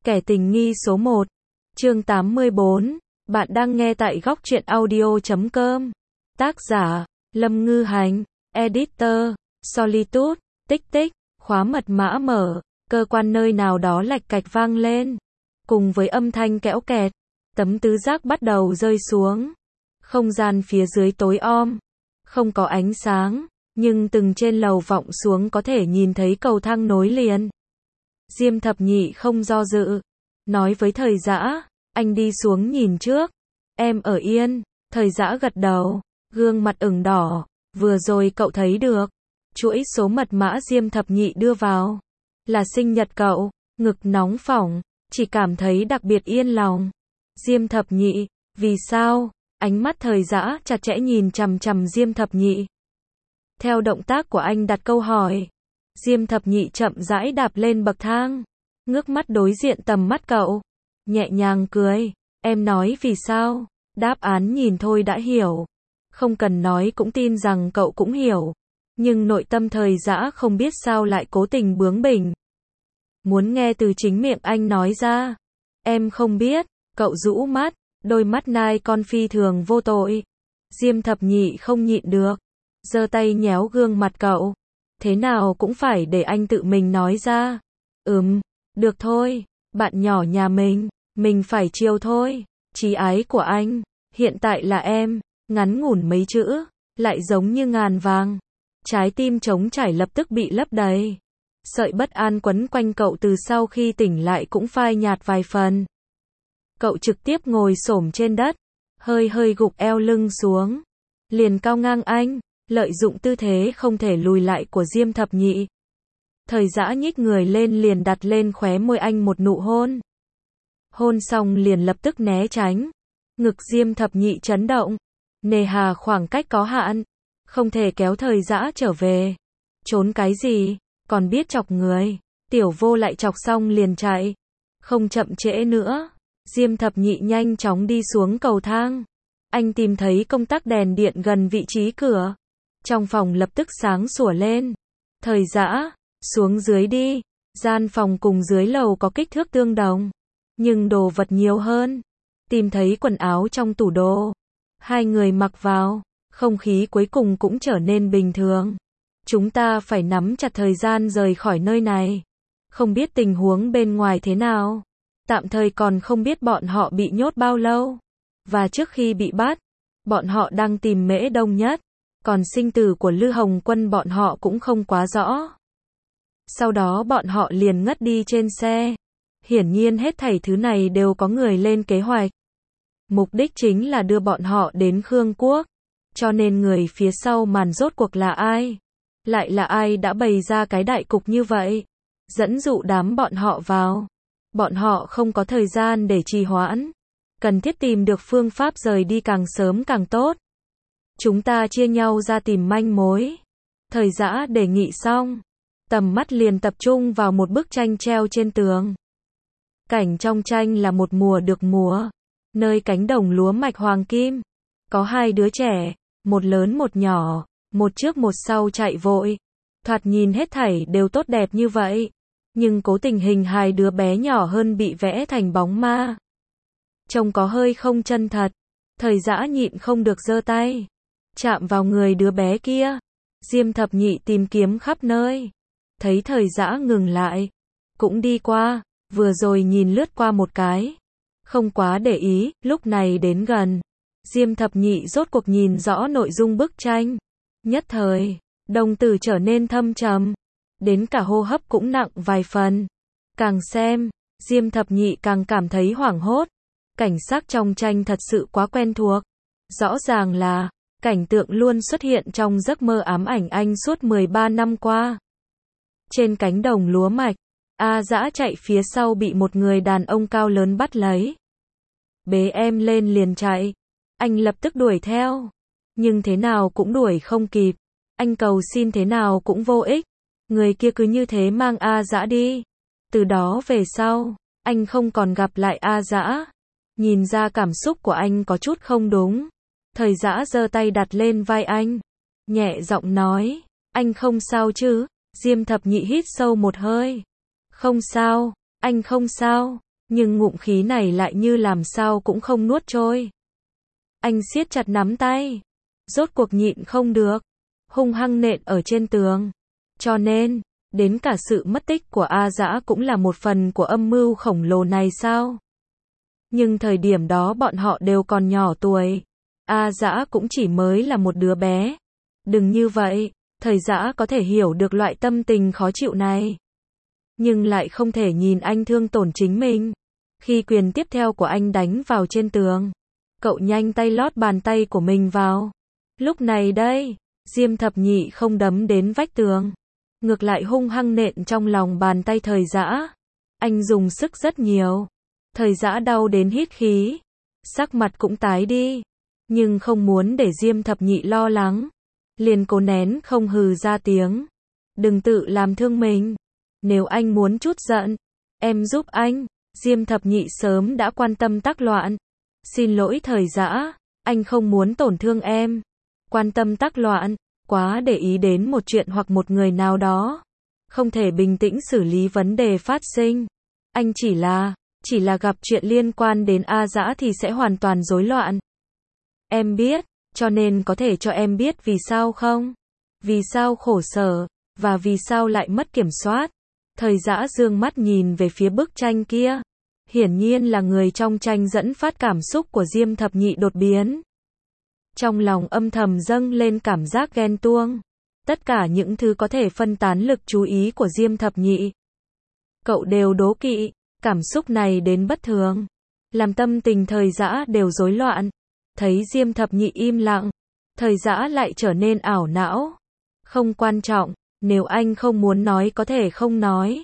Kẻ tình nghi số 1. Chương 84. Bạn đang nghe tại góc truyện audio.com. Tác giả: Lâm Ngư Hành. Editor: Solitude. Tích tích. Khóa mật mã mở. Cơ quan nơi nào đó lạch cạch vang lên. Cùng với âm thanh kẽo kẹt, tấm tứ giác bắt đầu rơi xuống. Không gian phía dưới tối om. Không có ánh sáng, nhưng từng trên lầu vọng xuống có thể nhìn thấy cầu thang nối liền. Diêm Thập Nhị không do dự, nói với Thời Dã, anh đi xuống nhìn trước, em ở yên. Thời Dã gật đầu, gương mặt ửng đỏ, vừa rồi cậu thấy được, chuỗi số mật mã Diêm Thập Nhị đưa vào, là sinh nhật cậu, ngực nóng phỏng, chỉ cảm thấy đặc biệt yên lòng. Diêm Thập Nhị, vì sao? Ánh mắt Thời Dã chặt chẽ nhìn chằm chằm Diêm Thập Nhị. Theo động tác của anh đặt câu hỏi, Diêm Thập Nhị chậm rãi đạp lên bậc thang, ngước mắt đối diện tầm mắt cậu, nhẹ nhàng cười, em nói vì sao? Đáp án nhìn thôi đã hiểu, không cần nói cũng tin rằng cậu cũng hiểu, nhưng nội tâm Thời Dã không biết sao lại cố tình bướng bỉnh. Muốn nghe từ chính miệng anh nói ra. Em không biết, cậu rũ mắt, đôi mắt nai con phi thường vô tội. Diêm Thập Nhị không nhịn được, giơ tay nhéo gương mặt cậu. Thế nào cũng phải để anh tự mình nói ra. Được thôi, bạn nhỏ nhà mình phải chiều thôi. Chí ái của anh, hiện tại là em, ngắn ngủn mấy chữ, lại giống như ngàn vàng. Trái tim trống trải lập tức bị lấp đầy. Sợi bất an quấn quanh cậu từ sau khi tỉnh lại cũng phai nhạt vài phần. Cậu trực tiếp ngồi xổm trên đất, hơi gục eo lưng xuống, liền cao ngang anh, lợi dụng tư thế không thể lùi lại của Diêm Thập Nhị. Thời Dã nhích người lên liền đặt lên khóe môi anh một nụ hôn. Hôn xong liền lập tức né tránh. Ngực Diêm Thập Nhị chấn động. Nề hà khoảng cách có hạn, không thể kéo Thời Dã trở về. Trốn cái gì, còn biết chọc người. Tiểu Vô lại chọc xong liền chạy. Không chậm trễ nữa, Diêm Thập Nhị nhanh chóng đi xuống cầu thang. Anh tìm thấy công tắc đèn điện gần vị trí cửa. Trong phòng lập tức sáng sủa lên. Thời Dã, xuống dưới đi. Gian phòng cùng dưới lầu có kích thước tương đồng, nhưng đồ vật nhiều hơn. Tìm thấy quần áo trong tủ đồ. Hai người mặc vào, không khí cuối cùng cũng trở nên bình thường. Chúng ta phải nắm chặt thời gian rời khỏi nơi này. Không biết tình huống bên ngoài thế nào. Tạm thời còn không biết bọn họ bị nhốt bao lâu. Và trước khi bị bắt, bọn họ đang tìm Mễ Đông Nhất. Còn sinh tử của Lư Hồng Quân bọn họ cũng không quá rõ. Sau đó bọn họ liền ngất đi trên xe. Hiển nhiên hết thảy thứ này đều có người lên kế hoạch. Mục đích chính là đưa bọn họ đến Khương Quốc. Cho nên người phía sau màn rốt cuộc là ai? Lại là ai đã bày ra cái đại cục như vậy? Dẫn dụ đám bọn họ vào. Bọn họ không có thời gian để trì hoãn. Cần thiết tìm được phương pháp rời đi càng sớm càng tốt. Chúng ta chia nhau ra tìm manh mối. Thời Dã đề nghị xong, tầm mắt liền tập trung vào một bức tranh treo trên tường. Cảnh trong tranh là một mùa được mùa, nơi cánh đồng lúa mạch hoàng kim. Có hai đứa trẻ, một lớn một nhỏ, một trước một sau chạy vội. Thoạt nhìn hết thảy đều tốt đẹp như vậy, nhưng cố tình hình hai đứa bé nhỏ hơn bị vẽ thành bóng ma. Trông có hơi không chân thật. Thời Dã nhịn không được giơ tay, chạm vào người đứa bé kia. Diêm Thập Nhị tìm kiếm khắp nơi, thấy Thời Dã ngừng lại, cũng đi qua, vừa rồi nhìn lướt qua một cái, không quá để ý. Lúc này đến gần, Diêm Thập Nhị rốt cuộc nhìn rõ nội dung bức tranh. Nhất thời, đồng tử trở nên thâm trầm, đến cả hô hấp cũng nặng vài phần. Càng xem, Diêm Thập Nhị càng cảm thấy hoảng hốt. Cảnh sắc trong tranh thật sự quá quen thuộc. Rõ ràng là cảnh tượng luôn xuất hiện trong giấc mơ ám ảnh anh suốt 13 năm qua. Trên cánh đồng lúa mạch, A Dã chạy phía sau bị một người đàn ông cao lớn bắt lấy. Bế em lên liền chạy. Anh lập tức đuổi theo. Nhưng thế nào cũng đuổi không kịp. Anh cầu xin thế nào cũng vô ích. Người kia cứ như thế mang A Dã đi. Từ đó về sau, anh không còn gặp lại A Dã. Nhìn ra cảm xúc của anh có chút không đúng. Thời Dã giơ tay đặt lên vai anh, nhẹ giọng nói, anh không sao chứ? Diêm Thập Nhị hít sâu một hơi. Không sao, anh không sao. Nhưng ngụm khí này lại như làm sao cũng không nuốt trôi. Anh siết chặt nắm tay. Rốt cuộc nhịn không được. Hung hăng nện ở trên tường. Cho nên, đến cả sự mất tích của A Dã cũng là một phần của âm mưu khổng lồ này sao? Nhưng thời điểm đó bọn họ đều còn nhỏ tuổi. A Dã cũng chỉ mới là một đứa bé. Đừng như vậy, Thời Dã có thể hiểu được loại tâm tình khó chịu này. Nhưng lại không thể nhìn anh thương tổn chính mình. Khi quyền tiếp theo của anh đánh vào trên tường, cậu nhanh tay lót bàn tay của mình vào. Lúc này đây, Diêm Thập Nhị không đấm đến vách tường, ngược lại hung hăng nện trong lòng bàn tay Thời Dã. Anh dùng sức rất nhiều. Thời Dã đau đến hít khí, sắc mặt cũng tái đi, nhưng không muốn để Diêm Thập Nhị lo lắng, liền cố nén không hừ ra tiếng. Đừng tự làm thương mình. Nếu anh muốn chút giận, em giúp anh. Diêm Thập Nhị sớm đã quan tâm tác loạn. Xin lỗi Thời Dã, anh không muốn tổn thương em. Quan tâm tác loạn, quá để ý đến một chuyện hoặc một người nào đó. Không thể bình tĩnh xử lý vấn đề phát sinh. Anh chỉ là gặp chuyện liên quan đến A Dã thì sẽ hoàn toàn rối loạn. Em biết, cho nên có thể cho em biết vì sao không? Vì sao khổ sở, và vì sao lại mất kiểm soát? Thời Dã dương mắt nhìn về phía bức tranh kia. Hiển nhiên là người trong tranh dẫn phát cảm xúc của Diêm Thập Nhị đột biến. Trong lòng âm thầm dâng lên cảm giác ghen tuông. Tất cả những thứ có thể phân tán lực chú ý của Diêm Thập Nhị, cậu đều đố kỵ. Cảm xúc này đến bất thường, làm tâm tình Thời Dã đều rối loạn. Thấy Diêm Thập Nhị im lặng, Thời Dã lại trở nên ảo não. Không quan trọng, nếu anh không muốn nói có thể không nói.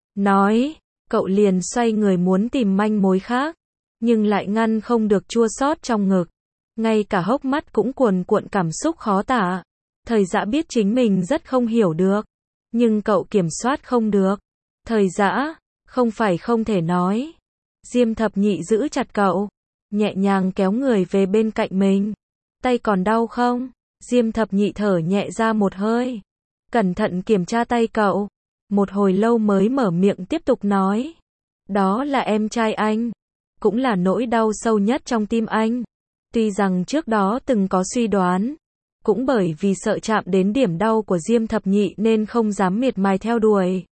Nói, cậu liền xoay người muốn tìm manh mối khác, nhưng lại ngăn không được chua xót trong ngực. Ngay cả hốc mắt cũng cuồn cuộn cảm xúc khó tả. Thời Dã biết chính mình rất không hiểu được, nhưng cậu kiểm soát không được. Thời Dã, không phải không thể nói. Diêm Thập Nhị giữ chặt cậu, nhẹ nhàng kéo người về bên cạnh mình. Tay còn đau không? Diêm Thập Nhị thở nhẹ ra một hơi, cẩn thận kiểm tra tay cậu. Một hồi lâu mới mở miệng tiếp tục nói. Đó là em trai anh, cũng là nỗi đau sâu nhất trong tim anh. Tuy rằng trước đó từng có suy đoán, cũng bởi vì sợ chạm đến điểm đau của Diêm Thập Nhị nên không dám miệt mài theo đuổi.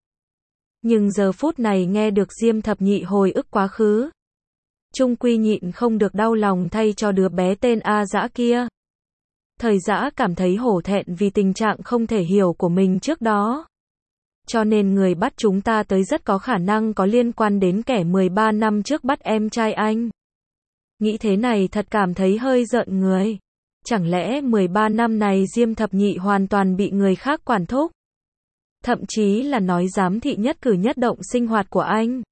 Nhưng giờ phút này nghe được Diêm Thập Nhị hồi ức quá khứ, chung quy nhịn không được đau lòng thay cho đứa bé tên A Dã kia. Thời Dã cảm thấy hổ thẹn vì tình trạng không thể hiểu của mình trước đó. Cho nên người bắt chúng ta tới rất có khả năng có liên quan đến kẻ 13 năm trước bắt em trai anh. Nghĩ thế này thật cảm thấy hơi giận người. Chẳng lẽ 13 năm này Diêm Thập Nhị hoàn toàn bị người khác quản thúc? Thậm chí là nói giám thị nhất cử nhất động sinh hoạt của anh.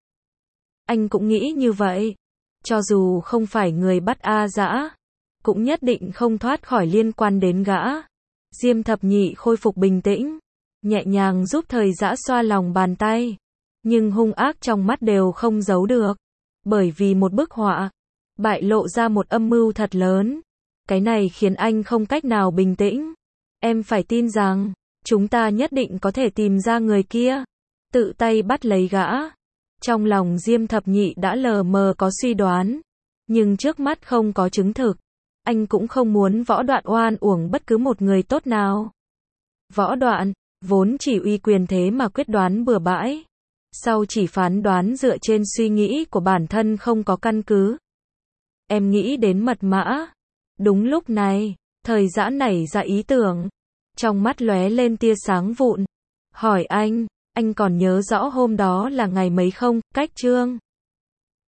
Anh cũng nghĩ như vậy. Cho dù không phải người bắt A Dã, cũng nhất định không thoát khỏi liên quan đến gã. Diêm Thập Nhị khôi phục bình tĩnh, nhẹ nhàng giúp Thời Dã xoa lòng bàn tay. Nhưng hung ác trong mắt đều không giấu được. Bởi vì một bức họa, bại lộ ra một âm mưu thật lớn. Cái này khiến anh không cách nào bình tĩnh. Em phải tin rằng, chúng ta nhất định có thể tìm ra người kia. Tự tay bắt lấy gã. Trong lòng Diêm Thập Nhị đã lờ mờ có suy đoán. Nhưng trước mắt không có chứng thực. Anh cũng không muốn Võ Đoạn oan uổng bất cứ một người tốt nào. Võ Đoạn, vốn chỉ uy quyền thế mà quyết đoán bừa bãi. Sau chỉ phán đoán dựa trên suy nghĩ của bản thân không có căn cứ. Em nghĩ đến mật mã. Đúng lúc này, Thời Dã nảy ra ý tưởng. Trong mắt lóe lên tia sáng vụn. Hỏi anh còn nhớ rõ hôm đó là ngày mấy không? Cách chương